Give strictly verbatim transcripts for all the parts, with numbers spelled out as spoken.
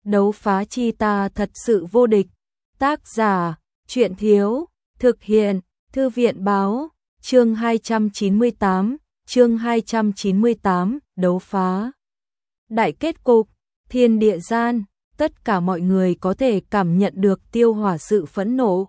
Đấu phá chi ta thật sự vô địch. Tác giả, Truyện Thiếu, thực hiện, Thư viện Báo, chương hai trăm chín mươi tám, chương hai trăm chín mươi tám, đấu phá. Đại kết cục, thiên địa gian, tất cả mọi người có thể cảm nhận được Tiêu Hỏa sự phẫn nộ.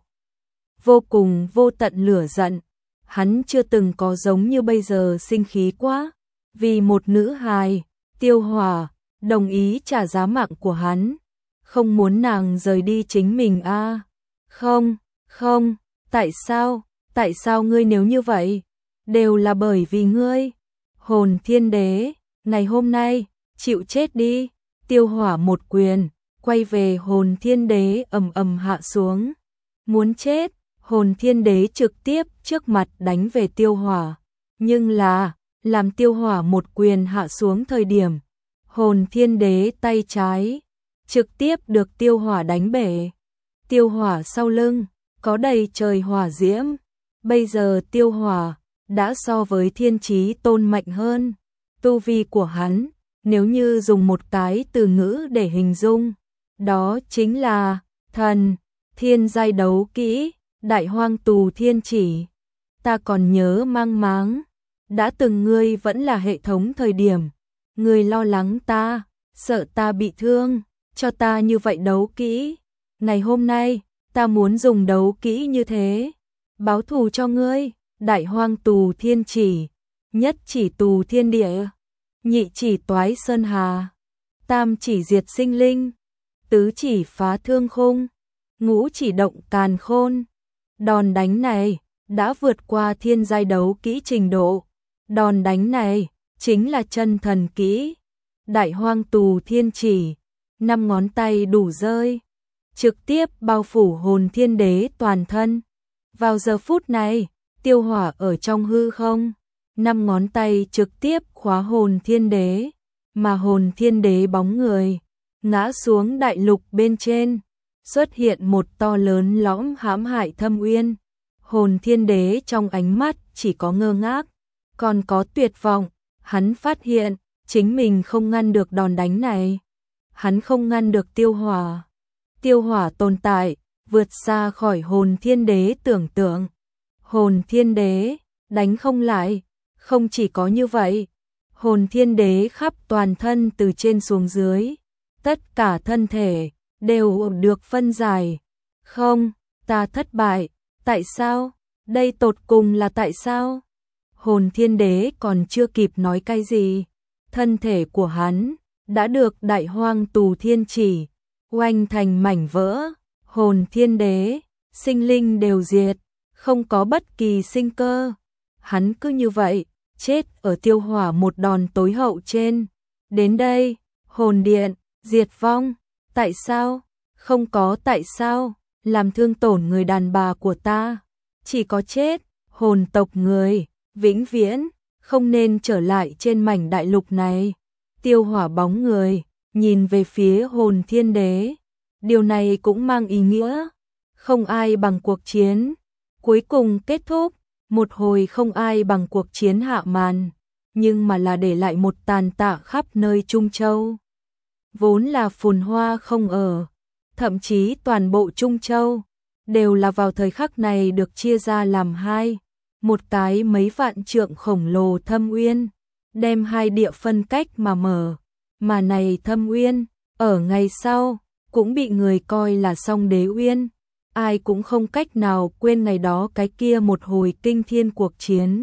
Vô cùng vô tận lửa giận, hắn chưa từng có giống như bây giờ sinh khí quá. Vì một nữ hài, Tiêu Hỏa, đồng ý trả giá mạng của hắn. Không muốn nàng rời đi chính mình a à? Không, không, tại sao, tại sao ngươi nếu như vậy? Đều là bởi vì ngươi. Hồn Thiên Đế, ngày hôm nay, chịu chết đi. Tiêu Hỏa một quyền, quay về Hồn Thiên Đế ầm ầm hạ xuống. Muốn chết, Hồn Thiên Đế trực tiếp trước mặt đánh về Tiêu Hỏa. Nhưng là, làm Tiêu Hỏa một quyền hạ xuống thời điểm, Hồn Thiên Đế tay trái trực tiếp được Tiêu Hỏa đánh bể. Tiêu Hỏa sau lưng có đầy trời hỏa diễm. Bây giờ Tiêu Hỏa đã so với Thiên Chí Tôn mạnh hơn. Tu vi của hắn, nếu như dùng một cái từ ngữ để hình dung, đó chính là thần. Thiên giai đấu kỹ, Đại Hoang Tù Thiên Chỉ. Ta còn nhớ mang máng, đã từng ngươi vẫn là hệ thống thời điểm, ngươi lo lắng ta, sợ ta bị thương, cho ta như vậy đấu kỹ. Ngày hôm nay, ta muốn dùng đấu kỹ như thế, báo thù cho ngươi. Đại Hoang Tù Thiên Chỉ, nhất chỉ tù thiên địa, nhị chỉ toái sơn hà, tam chỉ diệt sinh linh, tứ chỉ phá thương khung, ngũ chỉ động càn khôn. Đòn đánh này đã vượt qua thiên giai đấu kỹ trình độ. Đòn đánh này chính là chân thần kỹ. Đại Hoang Tù Thiên Chỉ, năm ngón tay đủ rơi, trực tiếp bao phủ Hồn Thiên Đế toàn thân. Vào giờ phút này, Tiêu Hỏa ở trong hư không, năm ngón tay trực tiếp khóa Hồn Thiên Đế, mà Hồn Thiên Đế bóng người ngã xuống đại lục bên trên, xuất hiện một to lớn lõm hãm hại thâm uyên. Hồn Thiên Đế trong ánh mắt chỉ có ngơ ngác, còn có tuyệt vọng. Hắn phát hiện chính mình không ngăn được đòn đánh này, hắn không ngăn được Tiêu Hỏa. Tiêu Hỏa tồn tại vượt xa khỏi Hồn Thiên Đế tưởng tượng. Hồn Thiên Đế đánh không lại. Không chỉ có như vậy, Hồn Thiên Đế khắp toàn thân từ trên xuống dưới, tất cả thân thể đều được phân giải. Không, ta thất bại. Tại sao? Đây tột cùng là tại sao? Hồn Thiên Đế còn chưa kịp nói cái gì, thân thể của hắn đã được Đại Hoang Tù Thiên Chỉ oanh thành mảnh vỡ. Hồn Thiên Đế, sinh linh đều diệt, không có bất kỳ sinh cơ. Hắn cứ như vậy chết ở Tiêu Hỏa một đòn tối hậu trên. Đến đây, hồn điện diệt vong. Tại sao? Không có tại sao, làm thương tổn người đàn bà của ta, chỉ có chết. Hồn tộc người vĩnh viễn không nên trở lại trên mảnh đại lục này. Tiêu Hỏa bóng người nhìn về phía Hồn Thiên Đế. Điều này cũng mang ý nghĩa không ai bằng cuộc chiến cuối cùng kết thúc. Một hồi không ai bằng cuộc chiến hạ màn, nhưng mà là để lại một tàn tạ khắp nơi Trung Châu. Vốn là phồn hoa không ở, thậm chí toàn bộ Trung Châu đều là vào thời khắc này được chia ra làm hai. Một cái mấy vạn trượng khổng lồ thâm uyên, đem hai địa phân cách mà mở. Mà này thâm uyên, ở ngày sau, cũng bị người coi là Song Đế Uyên. Ai cũng không cách nào quên ngày đó cái kia một hồi kinh thiên cuộc chiến.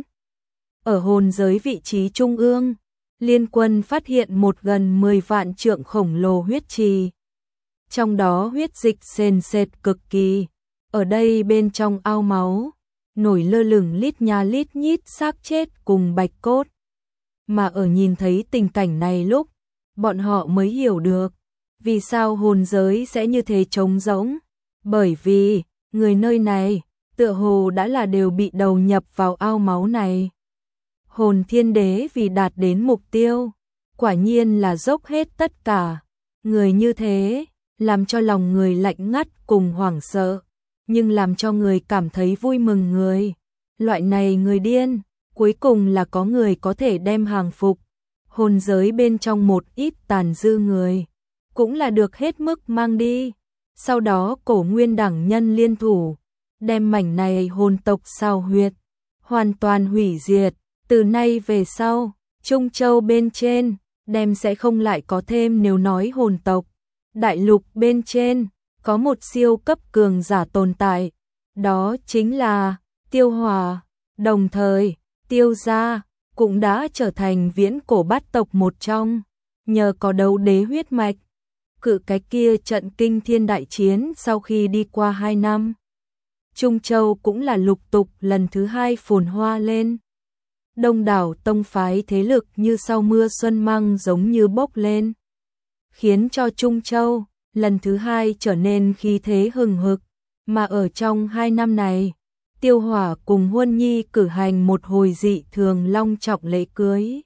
Ở hồn giới vị trí trung ương, liên quân phát hiện một gần mười vạn trượng khổng lồ huyết trì. Trong đó huyết dịch sền sệt cực kỳ. Ở đây bên trong ao máu, nổi lơ lửng lít nha lít nhít xác chết cùng bạch cốt. Mà ở nhìn thấy tình cảnh này lúc, bọn họ mới hiểu được vì sao hồn giới sẽ như thế trống rỗng. Bởi vì, người nơi này, tựa hồ đã là đều bị đầu nhập vào ao máu này. Hồn Thiên Đế vì đạt đến mục tiêu, quả nhiên là dốc hết tất cả. Người như thế, làm cho lòng người lạnh ngắt cùng hoảng sợ, nhưng làm cho người cảm thấy vui mừng người. Loại này người điên, cuối cùng là có người có thể đem hàng phục. Hồn giới bên trong một ít tàn dư người, cũng là được hết mức mang đi. Sau đó Cổ Nguyên đẳng nhân liên thủ, đem mảnh này hồn tộc sao huyệt hoàn toàn hủy diệt. Từ nay về sau, Trung Châu bên trên đem sẽ không lại có thêm nếu nói hồn tộc. Đại lục bên trên có một siêu cấp cường giả tồn tại, đó chính là Tiêu Hỏa. Đồng thời, Tiêu gia cũng đã trở thành viễn cổ bát tộc một trong, nhờ có đấu đế huyết mạch. Cự cái kia trận kinh thiên đại chiến sau khi đi qua hai năm, Trung Châu cũng là lục tục lần thứ hai phồn hoa lên. Đông đảo tông phái thế lực như sau mưa xuân măng giống như bốc lên, khiến cho Trung Châu lần thứ hai trở nên khí thế hừng hực. Mà ở trong hai năm này, Tiêu Hỏa cùng Huân Nhi cử hành một hồi dị thường long trọng lễ cưới.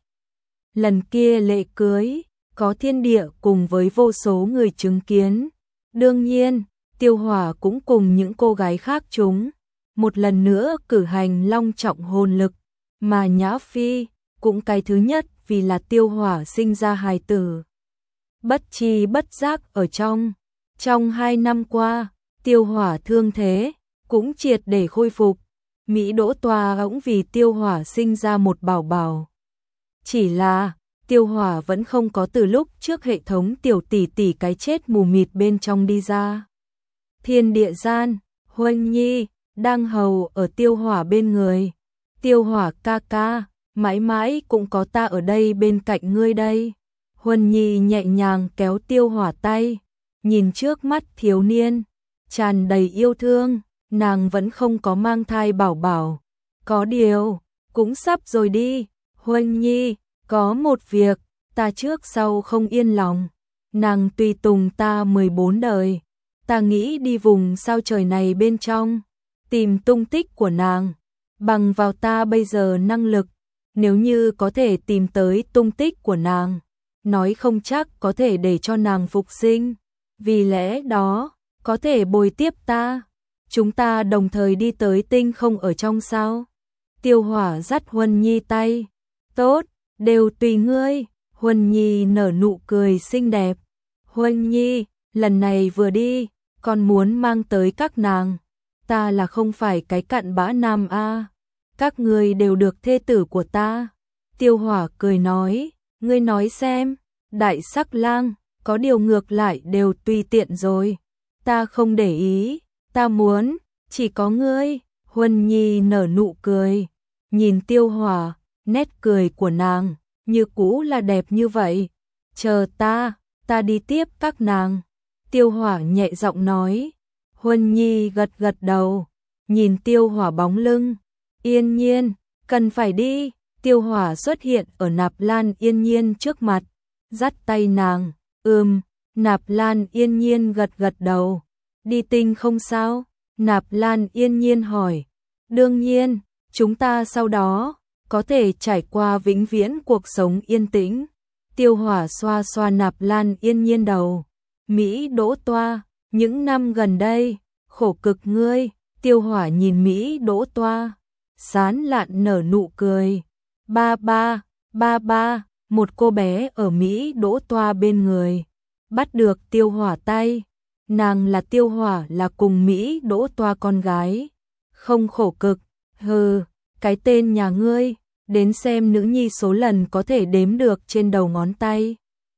Lần kia lễ cưới có thiên địa cùng với vô số người chứng kiến. Đương nhiên, Tiêu Hỏa cũng cùng những cô gái khác chúng một lần nữa cử hành long trọng hôn lực, mà Nhã Phi cũng cái thứ nhất vì là Tiêu Hỏa sinh ra hài tử. Bất chi bất giác ở trong, trong hai năm qua, Tiêu Hỏa thương thế cũng triệt để khôi phục. Mỹ Đỗ Toa cũng vì Tiêu Hỏa sinh ra một bảo bảo. Chỉ là Tiêu Hỏa vẫn không có từ lúc trước hệ thống tiểu tỷ tỷ cái chết mù mịt bên trong đi ra. Thiên địa gian, Huân Nhi đang hầu ở Tiêu Hỏa bên người. Tiêu Hỏa ca ca, mãi mãi cũng có ta ở đây bên cạnh ngươi đây. Huân Nhi nhẹ nhàng kéo Tiêu Hỏa tay, nhìn trước mắt thiếu niên, tràn đầy yêu thương. Nàng vẫn không có mang thai bảo bảo, có điều cũng sắp rồi đi. Huân Nhi, có một việc ta trước sau không yên lòng. Nàng tùy tùng ta mười bốn đời, ta nghĩ đi vùng sao trời này bên trong tìm tung tích của nàng. Bằng vào ta bây giờ năng lực, nếu như có thể tìm tới tung tích của nàng, nói không chắc có thể để cho nàng phục sinh. Vì lẽ đó, có thể bồi tiếp ta, chúng ta đồng thời đi tới tinh không ở trong sao? Tiêu Hỏa dắt Huân Nhi tay. Tốt, đều tùy ngươi. Huân Nhi nở nụ cười xinh đẹp. Huân Nhi, lần này vừa đi, con muốn mang tới các nàng. Ta là không phải cái cặn bã nam a, các ngươi đều được thê tử của ta. Tiêu Hỏa cười nói, ngươi nói xem, đại sắc lang, có điều ngược lại đều tùy tiện rồi. Ta không để ý, ta muốn, chỉ có ngươi. Huân Nhi nở nụ cười, nhìn Tiêu Hỏa, nét cười của nàng như cũ là đẹp như vậy. Chờ ta, ta đi tiếp các nàng. Tiêu Hỏa nhẹ giọng nói. Huân Nhi gật gật đầu, nhìn Tiêu Hỏa bóng lưng. Yên Nhiên, cần phải đi. Tiêu Hỏa xuất hiện ở Nạp Lan Yên Nhiên trước mặt, dắt tay nàng. Ừm, Nạp Lan Yên Nhiên gật gật đầu. Đi tinh không sao? Nạp Lan Yên Nhiên hỏi. Đương nhiên, chúng ta sau đó có thể trải qua vĩnh viễn cuộc sống yên tĩnh. Tiêu Hỏa xoa xoa Nạp Lan Yên Nhiên đầu. Mỹ Đỗ Toa, những năm gần đây, khổ cực ngươi. Tiêu Hỏa nhìn Mỹ Đỗ Toa, sán lạn nở nụ cười. Ba ba, ba ba, một cô bé ở Mỹ Đỗ Toa bên người, bắt được Tiêu Hỏa tay. Nàng là Tiêu Hỏa là cùng Mỹ Đỗ Toa con gái. Không khổ cực, hừ, cái tên nhà ngươi, đến xem nữ nhi số lần có thể đếm được trên đầu ngón tay.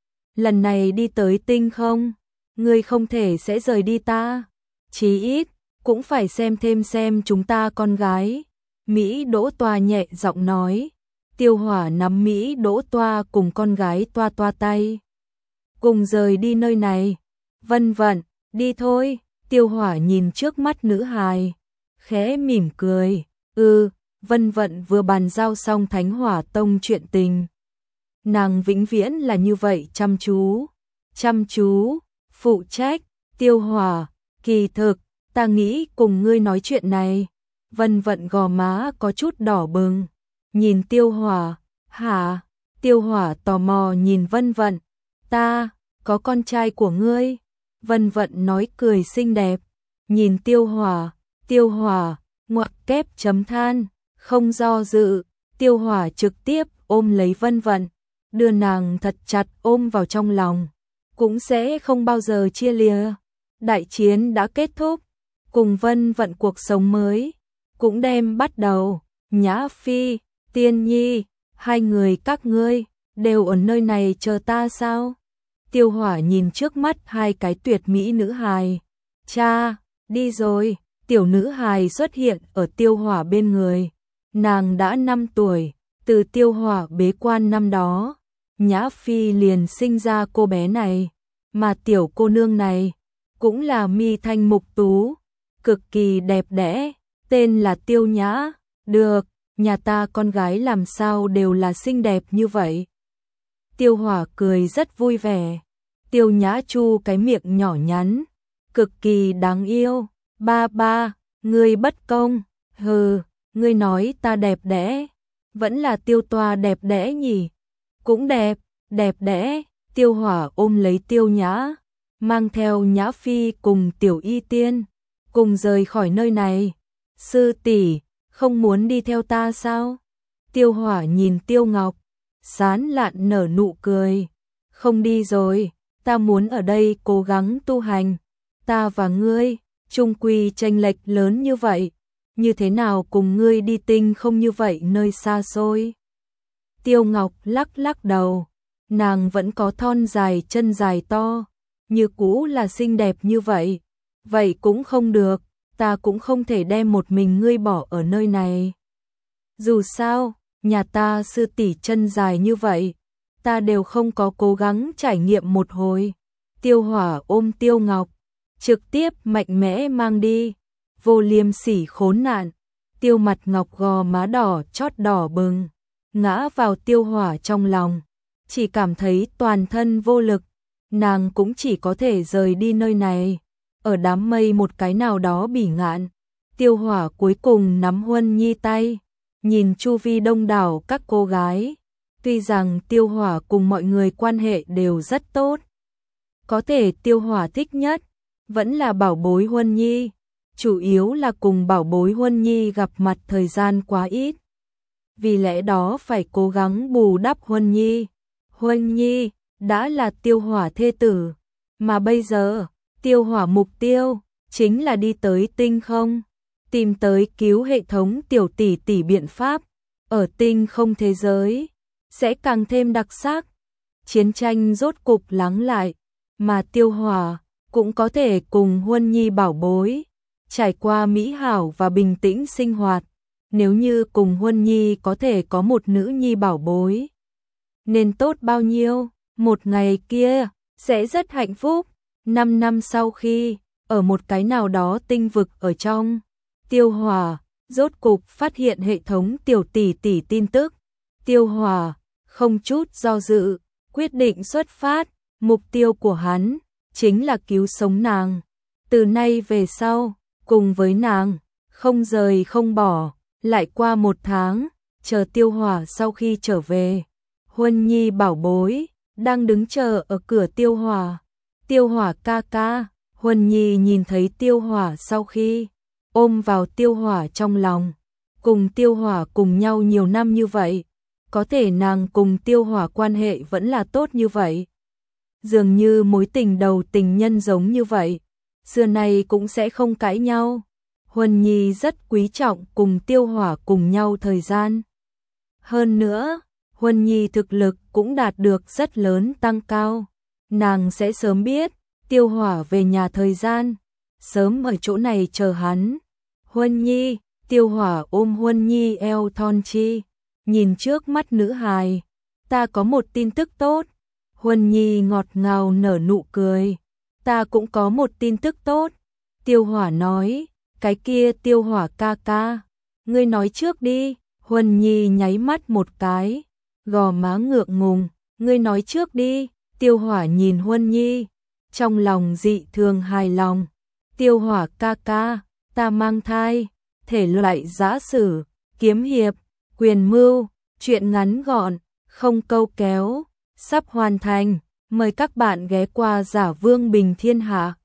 Lần này đi tới tinh không, ngươi không thể sẽ rời đi ta, chí ít cũng phải xem thêm xem chúng ta con gái. Mỹ Đỗ Toa nhẹ giọng nói. Tiêu Hỏa nắm Mỹ Đỗ Toa cùng con gái Toa Toa tay, cùng rời đi nơi này. Vân Vận, đi thôi. Tiêu Hỏa nhìn trước mắt nữ hài, khẽ mỉm cười. Ừ, Vân Vận vừa bàn giao xong Thánh Hỏa Tông chuyện tình. Nàng vĩnh viễn là như vậy, chăm chú, chăm chú, phụ trách. Tiêu Hỏa, kỳ thực, ta nghĩ cùng ngươi nói chuyện này. Vân Vận gò má có chút đỏ bừng, nhìn Tiêu Hỏa. Hả? Tiêu Hỏa tò mò nhìn Vân Vận. Ta, có con trai của ngươi. Vân Vận nói cười xinh đẹp, nhìn Tiêu Hỏa. Tiêu Hỏa, ngoặc kép chấm than, không do dự. Tiêu Hỏa trực tiếp ôm lấy Vân Vận, đưa nàng thật chặt ôm vào trong lòng. cũng sẽ không bao giờ chia lìa. Đại chiến đã kết thúc, cùng Vân Vận cuộc sống mới cũng đem bắt đầu. Nhã Phi, Tiên Nhi, hai người các ngươi đều ở nơi này chờ ta sao? Tiêu Hỏa nhìn trước mắt hai cái tuyệt mỹ nữ hài. Cha, đi rồi. Tiểu nữ hài xuất hiện ở Tiêu Hỏa bên người. Nàng đã năm tuổi, từ Tiêu Hỏa bế quan năm đó, Nhã Phi liền sinh ra cô bé này, mà tiểu cô nương này cũng là mi thanh mục tú, cực kỳ đẹp đẽ, tên là Tiêu Nhã. Được, nhà ta con gái làm sao đều là xinh đẹp như vậy. Tiêu Hỏa cười rất vui vẻ. Tiêu Nhã chu cái miệng nhỏ nhắn, cực kỳ đáng yêu. Ba ba, ngươi bất công. Hừ, ngươi nói ta đẹp đẽ, vẫn là Tiêu Toa đẹp đẽ nhỉ? Cũng đẹp, đẹp đẽ. Tiêu Hỏa ôm lấy Tiêu Nhã, mang theo Nhã Phi cùng Tiểu Y Tiên, cùng rời khỏi nơi này. Sư tỷ, không muốn đi theo ta sao? Tiêu Hỏa nhìn Tiêu Ngọc, sán lạn nở nụ cười. Không đi rồi, ta muốn ở đây cố gắng tu hành. Ta và ngươi, chung quy chênh lệch lớn như vậy, như thế nào cùng ngươi đi tinh không như vậy nơi xa xôi? Tiêu Ngọc lắc lắc đầu, nàng vẫn có thon dài chân dài to, như cũ là xinh đẹp như vậy. Vậy cũng không được, ta cũng không thể đem một mình ngươi bỏ ở nơi này. Dù sao, nhà ta sư tỷ chân dài như vậy, ta đều không có cố gắng trải nghiệm một hồi. Tiêu Hỏa ôm Tiêu Ngọc, trực tiếp mạnh mẽ mang đi. Vô Liêm Sỉ khốn nạn. Tiêu Mặt Ngọc gò má đỏ chót đỏ bừng, ngã vào Tiêu Hỏa trong lòng, chỉ cảm thấy toàn thân vô lực. Nàng cũng chỉ có thể rời đi nơi này, ở đám mây một cái nào đó bỉ ngạn. Tiêu Hỏa cuối cùng nắm Huân Nhi tay, nhìn chu vi đông đảo các cô gái. Tuy rằng Tiêu Hỏa cùng mọi người quan hệ đều rất tốt, có thể Tiêu Hỏa thích nhất vẫn là bảo bối Huân Nhi, chủ yếu là cùng bảo bối Huân Nhi gặp mặt thời gian quá ít, vì lẽ đó phải cố gắng bù đắp Huân Nhi. Huân Nhi đã là Tiêu Hỏa thê tử, mà bây giờ Tiêu Hỏa mục tiêu chính là đi tới tinh không, tìm tới cứu hệ thống tiểu tỷ tỷ biện pháp. Ở tinh không thế giới sẽ càng thêm đặc sắc. Chiến tranh rốt cục lắng lại, mà Tiêu Hỏa cũng có thể cùng Huân Nhi bảo bối trải qua mỹ hảo và bình tĩnh sinh hoạt. Nếu như cùng Huân Nhi có thể có một nữ nhi bảo bối, nên tốt bao nhiêu. Một ngày kia sẽ rất hạnh phúc. Năm năm sau khi ở một cái nào đó tinh vực ở trong, Tiêu Hỏa rốt cục phát hiện hệ thống tiểu tỷ tỷ tin tức. Tiêu Hỏa không chút do dự, quyết định xuất phát. Mục tiêu của hắn chính là cứu sống nàng. Từ nay về sau, cùng với nàng, không rời không bỏ. Lại qua một tháng, chờ Tiêu Hỏa sau khi trở về, Huân Nhi bảo bối đang đứng chờ ở cửa Tiêu Hỏa. Tiêu Hỏa ca ca. Huân Nhi nhìn thấy Tiêu Hỏa sau khi ôm vào Tiêu Hỏa trong lòng. Cùng Tiêu Hỏa cùng nhau nhiều năm như vậy, có thể nàng cùng Tiêu Hỏa quan hệ vẫn là tốt như vậy. Dường như mối tình đầu tình nhân giống như vậy, xưa nay cũng sẽ không cãi nhau. Huân Nhi rất quý trọng cùng Tiêu Hỏa cùng nhau thời gian. Hơn nữa, Huân Nhi thực lực cũng đạt được rất lớn tăng cao. Nàng sẽ sớm biết Tiêu Hỏa về nhà thời gian, sớm ở chỗ này chờ hắn. Huân Nhi, Tiêu Hỏa ôm Huân Nhi eo thon chi, nhìn trước mắt nữ hài. Ta có một tin tức tốt. Huân Nhi ngọt ngào nở nụ cười. Ta cũng có một tin tức tốt. Tiêu Hỏa nói, cái kia Tiêu Hỏa ca ca, ngươi nói trước đi. Huân Nhi nháy mắt một cái, gò má ngượng ngùng. Ngươi nói trước đi. Tiêu Hỏa nhìn Huân Nhi, trong lòng dị thường hài lòng. Tiêu Hỏa ca ca, ta mang thai. Thể loại giã sử, kiếm hiệp, quyền mưu, truyện ngắn gọn, không câu kéo, sắp hoàn thành. Mời các bạn ghé qua Giả Vương Bình Thiên Hạ.